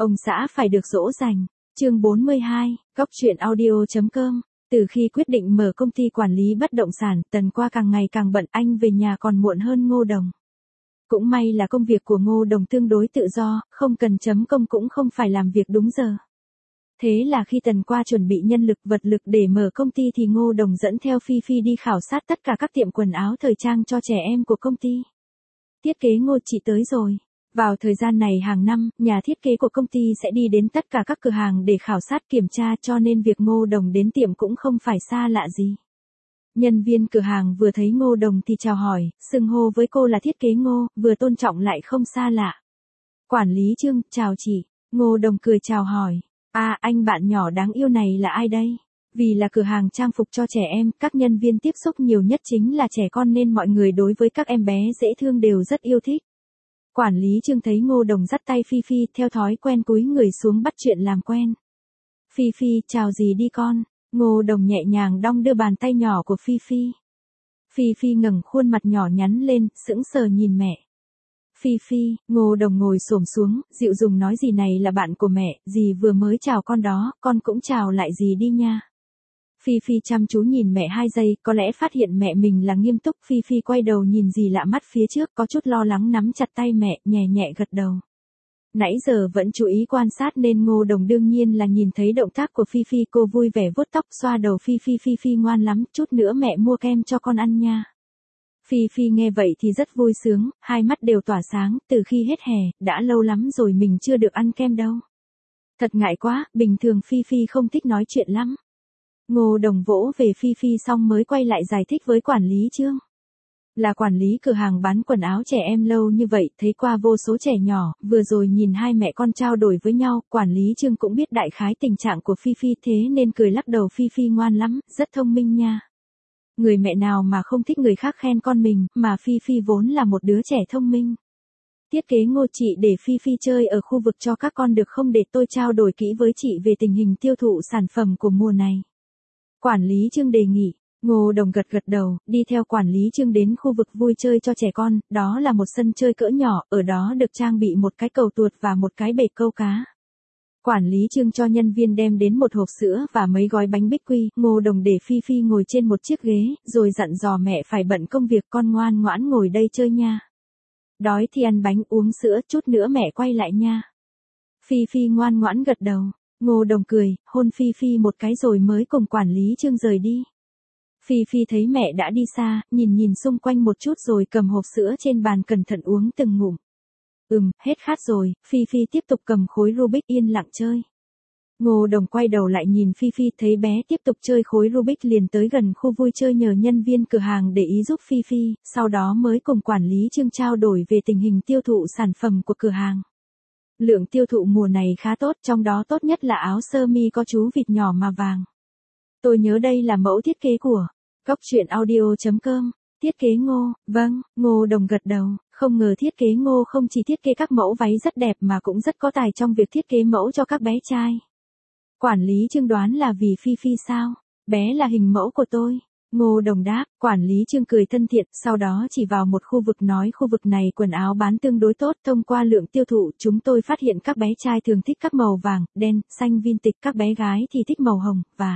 Ông xã phải được dỗ dành. Chương 42, Góc truyện audio.com. Từ khi quyết định mở công ty quản lý bất động sản, Tần Qua càng ngày càng bận, anh về nhà còn muộn hơn Ngô Đồng. Cũng may là công việc của Ngô Đồng tương đối tự do, không cần chấm công cũng không phải làm việc đúng giờ. Thế là khi Tần Qua chuẩn bị nhân lực vật lực để mở công ty thì Ngô Đồng dẫn theo Phi Phi đi khảo sát tất cả các tiệm quần áo thời trang cho trẻ em của công ty. Thiết kế Ngô chị tới rồi. Vào thời gian này hàng năm, nhà thiết kế của công ty sẽ đi đến tất cả các cửa hàng để khảo sát kiểm tra, cho nên việc Ngô Đồng đến tiệm cũng không phải xa lạ gì. Nhân viên cửa hàng vừa thấy Ngô Đồng thì chào hỏi, xưng hô với cô là thiết kế Ngô, vừa tôn trọng lại không xa lạ. Quản lý Trương, chào chị. Ngô Đồng cười chào hỏi. À, anh bạn nhỏ đáng yêu này là ai đây? Vì là cửa hàng trang phục cho trẻ em, các nhân viên tiếp xúc nhiều nhất chính là trẻ con nên mọi người đối với các em bé dễ thương đều rất yêu thích. Quản lý Trương thấy Ngô Đồng dắt tay Phi Phi, theo thói quen cúi người xuống bắt chuyện làm quen. Phi Phi, chào gì đi con. Ngô Đồng nhẹ nhàng đong đưa bàn tay nhỏ của Phi Phi. Phi Phi ngẩng khuôn mặt nhỏ nhắn lên, sững sờ nhìn mẹ. Phi Phi, Ngô Đồng ngồi xổm xuống, dịu dàng nói dì này là bạn của mẹ, dì vừa mới chào con đó, con cũng chào lại dì đi nha. Phi Phi chăm chú nhìn mẹ 2 giây, có lẽ phát hiện mẹ mình là nghiêm túc. Phi Phi quay đầu nhìn dì lạ mắt phía trước, có chút lo lắng nắm chặt tay mẹ, nhẹ nhẹ gật đầu. Nãy giờ vẫn chú ý quan sát nên Ngô Đồng đương nhiên là nhìn thấy động tác của Phi Phi. Cô vui vẻ vuốt tóc xoa đầu Phi Phi. Phi Phi ngoan lắm, chút nữa mẹ mua kem cho con ăn nha. Phi Phi nghe vậy thì rất vui sướng, hai mắt đều tỏa sáng, từ khi hết hè, đã lâu lắm rồi mình chưa được ăn kem đâu. Thật ngại quá, bình thường Phi Phi không thích nói chuyện lắm. Ngô Đồng vỗ về Phi Phi xong mới quay lại giải thích với quản lý Trương. Là quản lý cửa hàng bán quần áo trẻ em lâu như vậy, thấy qua vô số trẻ nhỏ, vừa rồi nhìn hai mẹ con trao đổi với nhau, quản lý Trương cũng biết đại khái tình trạng của Phi Phi, thế nên cười lắc đầu. Phi Phi ngoan lắm, rất thông minh nha. Người mẹ nào mà không thích người khác khen con mình, mà Phi Phi vốn là một đứa trẻ thông minh. Thiết kế Ngô, chị để Phi Phi chơi ở khu vực cho các con được không, để tôi trao đổi kỹ với chị về tình hình tiêu thụ sản phẩm của mùa này. Quản lý Trương đề nghị. Ngô Đồng gật gật đầu, đi theo quản lý Trương đến khu vực vui chơi cho trẻ con, đó là một sân chơi cỡ nhỏ, ở đó được trang bị một cái cầu tuột và một cái bể câu cá. Quản lý Trương cho nhân viên đem đến một hộp sữa và mấy gói bánh bích quy. Ngô Đồng để Phi Phi ngồi trên một chiếc ghế, rồi dặn dò mẹ phải bận công việc, con ngoan ngoãn ngồi đây chơi nha. Đói thì ăn bánh uống sữa, chút nữa mẹ quay lại nha. Phi Phi ngoan ngoãn gật đầu. Ngô Đồng cười, hôn Phi Phi một cái rồi mới cùng quản lý Trương rời đi. Phi Phi thấy mẹ đã đi xa, nhìn xung quanh một chút rồi cầm hộp sữa trên bàn cẩn thận uống từng ngụm. Hết khát rồi. Phi Phi tiếp tục cầm khối Rubik yên lặng chơi. Ngô Đồng quay đầu lại nhìn Phi Phi, thấy bé tiếp tục chơi khối Rubik liền tới gần khu vui chơi nhờ nhân viên cửa hàng để ý giúp Phi Phi, sau đó mới cùng quản lý Trương trao đổi về tình hình tiêu thụ sản phẩm của cửa hàng. Lượng tiêu thụ mùa này khá tốt, trong đó tốt nhất là áo sơ mi có chú vịt nhỏ mà vàng. Tôi nhớ đây là mẫu thiết kế của Góc truyện audio.com. Thiết kế Ngô, vâng. Ngô Đồng gật đầu, không ngờ thiết kế Ngô không chỉ thiết kế các mẫu váy rất đẹp mà cũng rất có tài trong việc thiết kế mẫu cho các bé trai. Quản lý Trương đoán là vì Phi Phi sao? Bé là hình mẫu của tôi. Ngô Đồng đáp. Quản lý Trương cười thân thiện, sau đó chỉ vào một khu vực nói khu vực này quần áo bán tương đối tốt, thông qua lượng tiêu thụ chúng tôi phát hiện các bé trai thường thích các màu vàng, đen, xanh vintage, các bé gái thì thích màu hồng, và...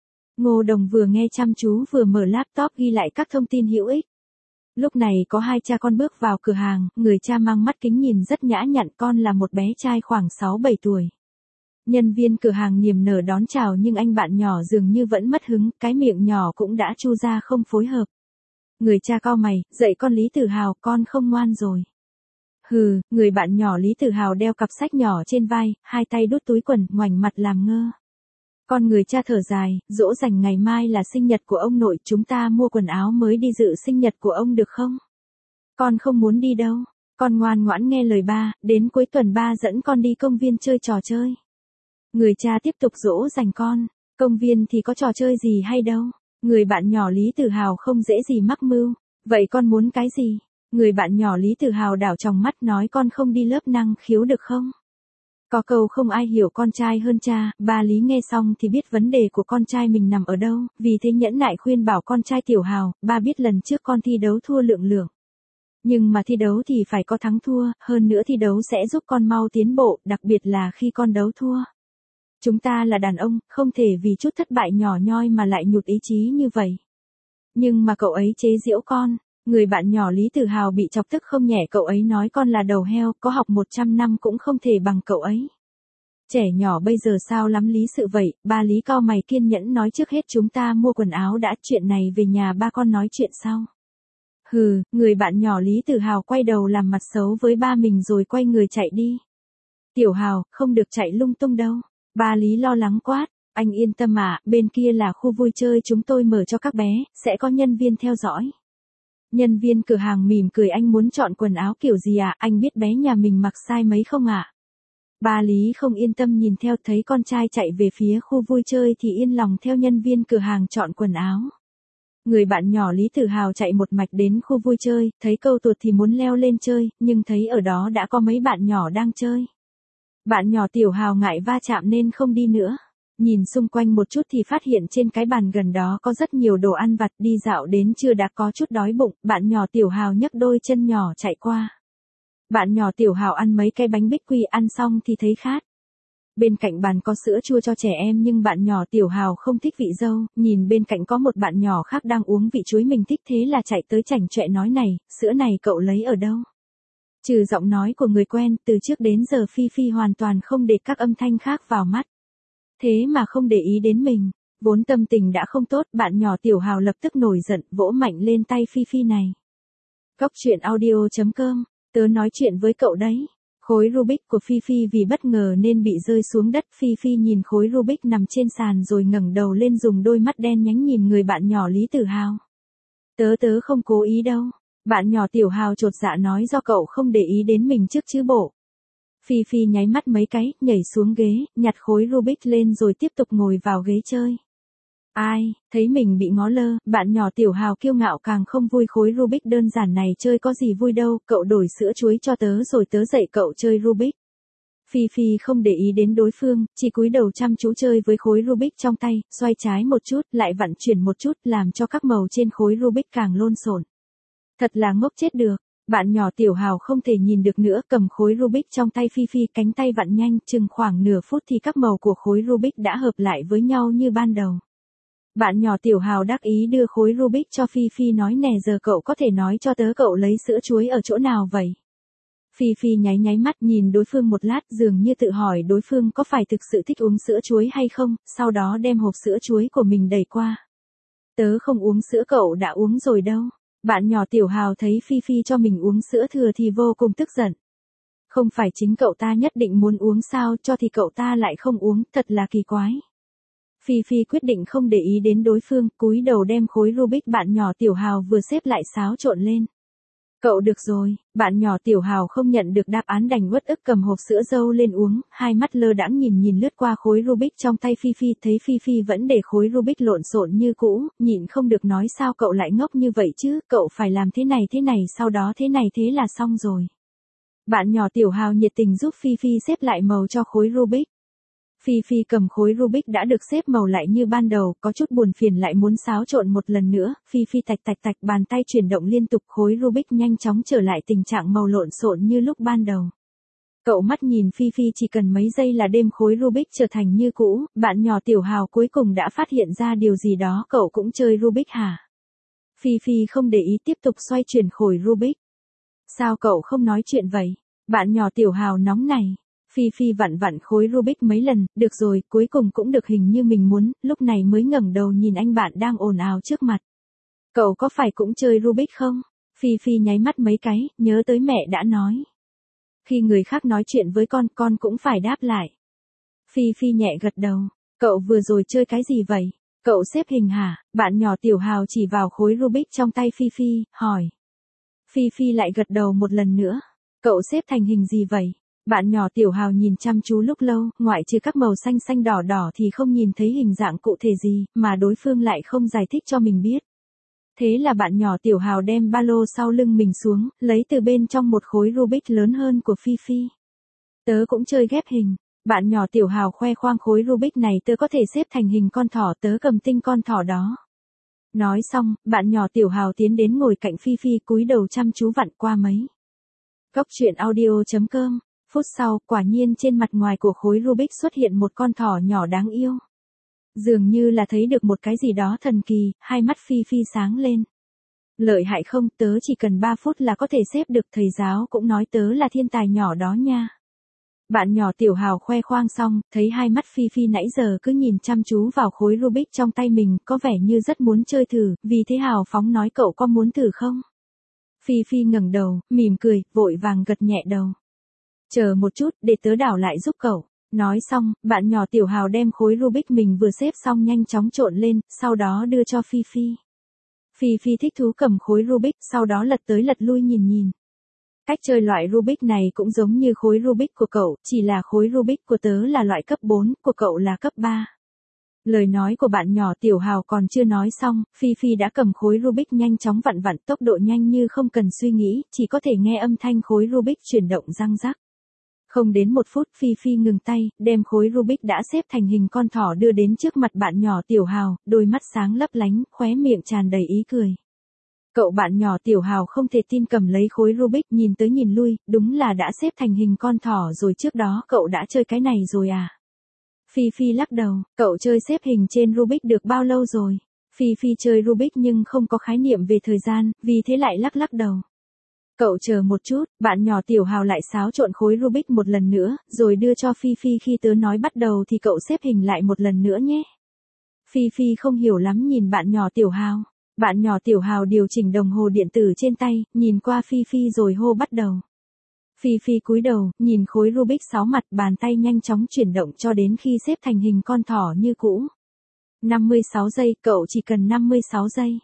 Ngô Đồng vừa nghe chăm chú vừa mở laptop ghi lại các thông tin hữu ích. Lúc này có hai cha con bước vào cửa hàng, người cha mang mắt kính nhìn rất nhã nhặn, con là một bé trai khoảng 6-7 tuổi. Nhân viên cửa hàng niềm nở đón chào nhưng anh bạn nhỏ dường như vẫn mất hứng, cái miệng nhỏ cũng đã chu ra không phối hợp. Người cha cau mày, dạy con Lý Tử Hào, con không ngoan rồi. Hừ, người bạn nhỏ Lý Tử Hào đeo cặp sách nhỏ trên vai, hai tay đút túi quần, ngoảnh mặt làm ngơ. Con người cha thở dài, dỗ dành ngày mai là sinh nhật của ông nội, chúng ta mua quần áo mới đi dự sinh nhật của ông được không? Con không muốn đi đâu, con ngoan ngoãn nghe lời ba, đến cuối tuần ba dẫn con đi công viên chơi trò chơi. Người cha tiếp tục dỗ dành con, công viên thì có trò chơi gì hay đâu. Người bạn nhỏ Lý Tử Hào không dễ gì mắc mưu, vậy con muốn cái gì? Người bạn nhỏ Lý Tử Hào đảo tròng mắt nói con không đi lớp năng khiếu được không? Có câu không ai hiểu con trai hơn cha, ba Lý nghe xong thì biết vấn đề của con trai mình nằm ở đâu, vì thế nhẫn nại khuyên bảo con trai Tiểu Hào, ba biết lần trước con thi đấu thua Lượng Lượng. Nhưng mà thi đấu thì phải có thắng thua, hơn nữa thi đấu sẽ giúp con mau tiến bộ, đặc biệt là khi con đấu thua. Chúng ta là đàn ông, không thể vì chút thất bại nhỏ nhoi mà lại nhụt ý chí như vậy. Nhưng mà cậu ấy chế giễu con. Người bạn nhỏ Lý Tử Hào bị chọc tức không nhẹ, cậu ấy nói con là đầu heo, có học 100 năm cũng không thể bằng cậu ấy. Trẻ nhỏ bây giờ sao lắm lý sự vậy, ba Lý cau mày kiên nhẫn nói trước hết chúng ta mua quần áo đã, chuyện này về nhà ba con nói chuyện sau. Hừ, người bạn nhỏ Lý Tử Hào quay đầu làm mặt xấu với ba mình rồi quay người chạy đi. Tiểu Hào, không được chạy lung tung đâu. Ba Lý lo lắng quát, anh yên tâm ạ, bên kia là khu vui chơi chúng tôi mở cho các bé, sẽ có nhân viên theo dõi. Nhân viên cửa hàng mỉm cười, anh muốn chọn quần áo kiểu gì ạ, anh biết bé nhà mình mặc size mấy không ạ? Ba Lý không yên tâm nhìn theo, thấy con trai chạy về phía khu vui chơi thì yên lòng theo nhân viên cửa hàng chọn quần áo. Người bạn nhỏ Lý Tử Hào chạy một mạch đến khu vui chơi, thấy câu tuột thì muốn leo lên chơi, nhưng thấy ở đó đã có mấy bạn nhỏ đang chơi. Bạn nhỏ Tiểu Hào ngại va chạm nên không đi nữa. Nhìn xung quanh một chút thì phát hiện trên cái bàn gần đó có rất nhiều đồ ăn vặt, đi dạo đến trưa đã có chút đói bụng, bạn nhỏ Tiểu Hào nhấc đôi chân nhỏ chạy qua. Bạn nhỏ Tiểu Hào ăn mấy cái bánh bích quy, ăn xong thì thấy khát. Bên cạnh bàn có sữa chua cho trẻ em nhưng bạn nhỏ Tiểu Hào không thích vị dâu, nhìn bên cạnh có một bạn nhỏ khác đang uống vị chuối mình thích thế là chạy tới chảnh chọe nói này, sữa này cậu lấy ở đâu? Trừ giọng nói của người quen, từ trước đến giờ Phi Phi hoàn toàn không để các âm thanh khác vào mắt. Thế mà không để ý đến mình, vốn tâm tình đã không tốt, bạn nhỏ Tiểu Hào lập tức nổi giận, vỗ mạnh lên tay Phi Phi này. Cóc truyện audio.com, tớ nói chuyện với cậu đấy. Khối Rubik của Phi Phi vì bất ngờ nên bị rơi xuống đất, Phi Phi nhìn khối Rubik nằm trên sàn rồi ngẩng đầu lên dùng đôi mắt đen nhánh nhìn người bạn nhỏ Lý Tử Hào. Tớ không cố ý đâu. Bạn nhỏ Tiểu Hào chột dạ nói do cậu không để ý đến mình trước chứ bộ. Phi Phi nháy mắt mấy cái, nhảy xuống ghế, nhặt khối Rubik lên rồi tiếp tục ngồi vào ghế chơi. Ai, thấy mình bị ngó lơ, bạn nhỏ Tiểu Hào kiêu ngạo càng không vui, khối Rubik đơn giản này chơi có gì vui đâu, cậu đổi sữa chuối cho tớ rồi tớ dạy cậu chơi Rubik. Phi Phi không để ý đến đối phương, chỉ cúi đầu chăm chú chơi với khối Rubik trong tay, xoay trái một chút, lại vặn chuyển một chút, làm cho các màu trên khối Rubik càng lộn xộn. Thật là ngốc chết được. Bạn nhỏ Tiểu Hào không thể nhìn được nữa, cầm khối Rubik trong tay Phi Phi, cánh tay vặn nhanh, chừng khoảng nửa phút thì các màu của khối Rubik đã hợp lại với nhau như ban đầu. Bạn nhỏ Tiểu Hào đắc ý đưa khối Rubik cho Phi Phi nói nè, giờ cậu có thể nói cho tớ cậu lấy sữa chuối ở chỗ nào vậy? Phi Phi nháy mắt nhìn đối phương một lát, dường như tự hỏi đối phương có phải thực sự thích uống sữa chuối hay không, sau đó đem hộp sữa chuối của mình đẩy qua. Tớ không uống sữa, cậu đã uống rồi đâu. Bạn nhỏ Tiểu Hào thấy Phi Phi cho mình uống sữa thừa thì vô cùng tức giận. Không phải chính cậu ta nhất định muốn uống sao, cho thì cậu ta lại không uống, thật là kỳ quái. Phi Phi quyết định không để ý đến đối phương, cúi đầu đem khối Rubik bạn nhỏ Tiểu Hào vừa xếp lại xáo trộn lên. Cậu được rồi, bạn nhỏ Tiểu Hào không nhận được đáp án đành uất ức cầm hộp sữa dâu lên uống, hai mắt lơ đãng nhìn lướt qua khối Rubik trong tay Phi Phi, thấy Phi Phi vẫn để khối Rubik lộn xộn như cũ, nhịn không được nói sao cậu lại ngốc như vậy chứ, cậu phải làm thế này sau đó thế này thế là xong rồi. Bạn nhỏ Tiểu Hào nhiệt tình giúp Phi Phi xếp lại màu cho khối Rubik. Phi Phi cầm khối Rubik đã được xếp màu lại như ban đầu, có chút buồn phiền lại muốn xáo trộn một lần nữa, Phi Phi tạch, bàn tay chuyển động liên tục, khối Rubik nhanh chóng trở lại tình trạng màu lộn xộn như lúc ban đầu. Cậu mắt nhìn Phi Phi chỉ cần mấy giây là đem khối Rubik trở thành như cũ, bạn nhỏ Tiểu Hào cuối cùng đã phát hiện ra điều gì đó, cậu cũng chơi Rubik hả? Phi Phi không để ý tiếp tục xoay chuyển khối Rubik. Sao cậu không nói chuyện vậy? Bạn nhỏ Tiểu Hào nóng này. Phi Phi vặn khối Rubik mấy lần, được rồi, cuối cùng cũng được hình như mình muốn, lúc này mới ngẩng đầu nhìn anh bạn đang ồn ào trước mặt. Cậu có phải cũng chơi Rubik không? Phi Phi nháy mắt mấy cái, nhớ tới mẹ đã nói. Khi người khác nói chuyện với con cũng phải đáp lại. Phi Phi nhẹ gật đầu, cậu vừa rồi chơi cái gì vậy? Cậu xếp hình hả? Bạn nhỏ Tiểu Hào chỉ vào khối Rubik trong tay Phi Phi, hỏi. Phi Phi lại gật đầu một lần nữa. Cậu xếp thành hình gì vậy? Bạn nhỏ Tiểu Hào nhìn chăm chú lúc lâu, ngoại trừ các màu xanh đỏ thì không nhìn thấy hình dạng cụ thể gì, mà đối phương lại không giải thích cho mình biết. Thế là bạn nhỏ Tiểu Hào đem ba lô sau lưng mình xuống, lấy từ bên trong một khối Rubik lớn hơn của Phi Phi. Tớ cũng chơi ghép hình. Bạn nhỏ Tiểu Hào khoe khoang khối Rubik này tớ có thể xếp thành hình con thỏ, tớ cầm tinh con thỏ đó. Nói xong, bạn nhỏ Tiểu Hào tiến đến ngồi cạnh Phi Phi cúi đầu chăm chú vặn qua mấy. Cốc truyện audio.com. Phút sau, quả nhiên trên mặt ngoài của khối Rubik xuất hiện một con thỏ nhỏ đáng yêu. Dường như là thấy được một cái gì đó thần kỳ, hai mắt Phi Phi sáng lên. Lợi hại không, tớ chỉ cần 3 phút là có thể xếp được, thầy giáo cũng nói tớ là thiên tài nhỏ đó nha. Bạn nhỏ Tiểu Hào khoe khoang xong, thấy hai mắt Phi Phi nãy giờ cứ nhìn chăm chú vào khối Rubik trong tay mình, có vẻ như rất muốn chơi thử, vì thế hào phóng nói cậu có muốn thử không? Phi Phi ngẩng đầu, mỉm cười, vội vàng gật nhẹ đầu. Chờ một chút, để tớ đảo lại giúp cậu. Nói xong, bạn nhỏ Tiểu Hào đem khối Rubik mình vừa xếp xong nhanh chóng trộn lên, sau đó đưa cho Phi Phi. Phi Phi thích thú cầm khối Rubik, sau đó lật tới lật lui nhìn. Cách chơi loại Rubik này cũng giống như khối Rubik của cậu, chỉ là khối Rubik của tớ là loại cấp 4, của cậu là cấp 3. Lời nói của bạn nhỏ Tiểu Hào còn chưa nói xong, Phi Phi đã cầm khối Rubik nhanh chóng vặn tốc độ nhanh như không cần suy nghĩ, chỉ có thể nghe âm thanh khối Rubik chuyển động răng rắc. Không đến 1 phút Phi Phi ngừng tay, đem khối Rubik đã xếp thành hình con thỏ đưa đến trước mặt bạn nhỏ Tiểu Hào, đôi mắt sáng lấp lánh, khóe miệng tràn đầy ý cười. Cậu bạn nhỏ Tiểu Hào không thể tin cầm lấy khối Rubik nhìn tới nhìn lui, đúng là đã xếp thành hình con thỏ rồi, trước đó cậu đã chơi cái này rồi à? Phi Phi lắc đầu, cậu chơi xếp hình trên Rubik được bao lâu rồi? Phi Phi chơi Rubik nhưng không có khái niệm về thời gian, vì thế lại lắc đầu. Cậu chờ một chút, bạn nhỏ Tiểu Hào lại xáo trộn khối Rubik một lần nữa, rồi đưa cho Phi Phi, khi tớ nói bắt đầu thì cậu xếp hình lại một lần nữa nhé. Phi Phi không hiểu lắm nhìn bạn nhỏ Tiểu Hào. Bạn nhỏ Tiểu Hào điều chỉnh đồng hồ điện tử trên tay, nhìn qua Phi Phi rồi hô bắt đầu. Phi Phi cúi đầu, nhìn khối Rubik 6 mặt, bàn tay nhanh chóng chuyển động cho đến khi xếp thành hình con thỏ như cũ. 56 giây, cậu chỉ cần 56 giây.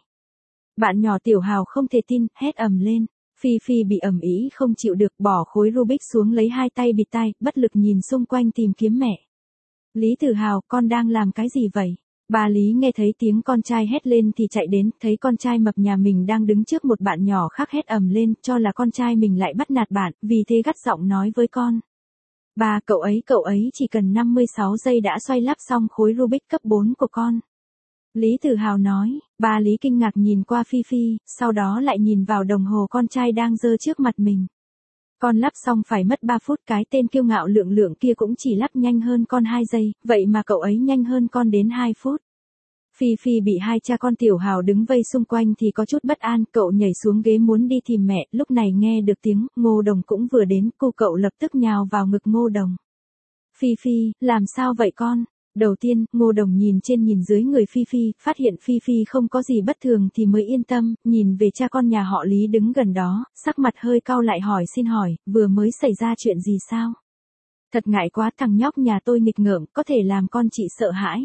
Bạn nhỏ Tiểu Hào không thể tin, hét ầm lên. Phi Phi bị ầm ĩ không chịu được, bỏ khối Rubik xuống lấy hai tay bịt tai, bất lực nhìn xung quanh tìm kiếm mẹ. Lý Tử Hào, con đang làm cái gì vậy? Bà Lý nghe thấy tiếng con trai hét lên thì chạy đến, thấy con trai mập nhà mình đang đứng trước một bạn nhỏ khác hét ầm lên, cho là con trai mình lại bắt nạt bạn, vì thế gắt giọng nói với con. Bà, cậu ấy chỉ cần 56 giây đã xoay lắp xong khối Rubik cấp 4 của con. Lý Tử Hào nói, bà Lý kinh ngạc nhìn qua Phi Phi, sau đó lại nhìn vào đồng hồ con trai đang giơ trước mặt mình. Con lắp xong phải mất 3 phút, cái tên kiêu ngạo lượng kia cũng chỉ lắp nhanh hơn con 2 giây, vậy mà cậu ấy nhanh hơn con đến 2 phút. Phi Phi bị hai cha con Tiểu Hào đứng vây xung quanh thì có chút bất an, cậu nhảy xuống ghế muốn đi tìm mẹ, lúc này nghe được tiếng, Ngô Đồng cũng vừa đến, cậu lập tức nhào vào ngực Ngô Đồng. Phi Phi, làm sao vậy con? Đầu tiên, Ngô Đồng nhìn trên nhìn dưới người Phi Phi, phát hiện Phi Phi không có gì bất thường thì mới yên tâm, nhìn về cha con nhà họ Lý đứng gần đó, sắc mặt hơi cau lại hỏi, xin hỏi, vừa mới xảy ra chuyện gì sao? Thật ngại quá, thằng nhóc nhà tôi nghịch ngợm, có thể làm con chị sợ hãi.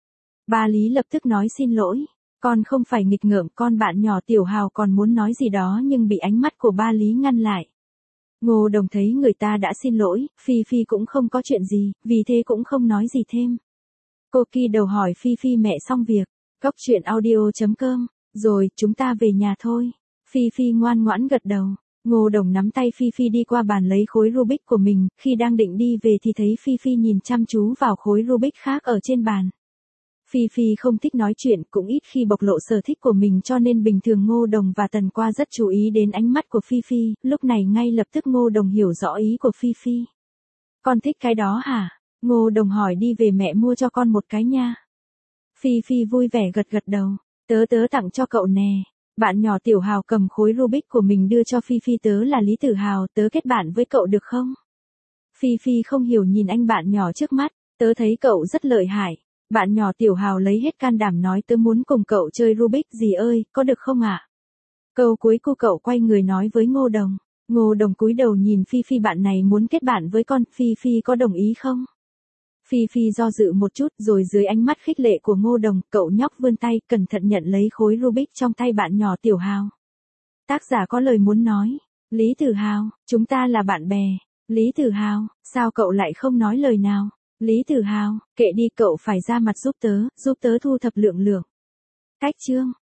Ba Lý lập tức nói xin lỗi, con không phải nghịch ngợm, con bạn nhỏ Tiểu Hào còn muốn nói gì đó nhưng bị ánh mắt của ba Lý ngăn lại. Ngô Đồng thấy người ta đã xin lỗi, Phi Phi cũng không có chuyện gì, vì thế cũng không nói gì thêm. Cô kỳ đầu hỏi Phi Phi mẹ xong việc, cốc truyện audio.com, rồi, chúng ta về nhà thôi. Phi Phi ngoan ngoãn gật đầu. Ngô Đồng nắm tay Phi Phi đi qua bàn lấy khối Rubik của mình, khi đang định đi về thì thấy Phi Phi nhìn chăm chú vào khối Rubik khác ở trên bàn. Phi Phi không thích nói chuyện, cũng ít khi bộc lộ sở thích của mình, cho nên bình thường Ngô Đồng và Tần Qua rất chú ý đến ánh mắt của Phi Phi, lúc này ngay lập tức Ngô Đồng hiểu rõ ý của Phi Phi. Con thích cái đó hả? Ngô Đồng hỏi, đi về mẹ mua cho con một cái nha. Phi Phi vui vẻ gật đầu, tớ tặng cho cậu nè. Bạn nhỏ Tiểu Hào cầm khối Rubik của mình đưa cho Phi Phi, tớ là Lý Tử Hào, tớ kết bạn với cậu được không? Phi Phi không hiểu nhìn anh bạn nhỏ trước mắt, tớ thấy cậu rất lợi hại. Bạn nhỏ Tiểu Hào lấy hết can đảm nói, tớ muốn cùng cậu chơi Rubik, dì ơi, có được không ạ? Câu cuối cô cậu quay người nói với Ngô Đồng. Ngô Đồng cúi đầu nhìn Phi Phi, bạn này muốn kết bạn với con, Phi Phi có đồng ý không? Phi Phi do dự một chút, rồi dưới ánh mắt khích lệ của Ngô Đồng, cậu nhóc vươn tay, cẩn thận nhận lấy khối Rubik trong tay bạn nhỏ Tiểu Hào. Tác giả có lời muốn nói. Lý Tử Hào, chúng ta là bạn bè. Lý Tử Hào, sao cậu lại không nói lời nào? Lý Tử Hào, kệ đi, cậu phải ra mặt giúp tớ thu thập lượng. Cách chương.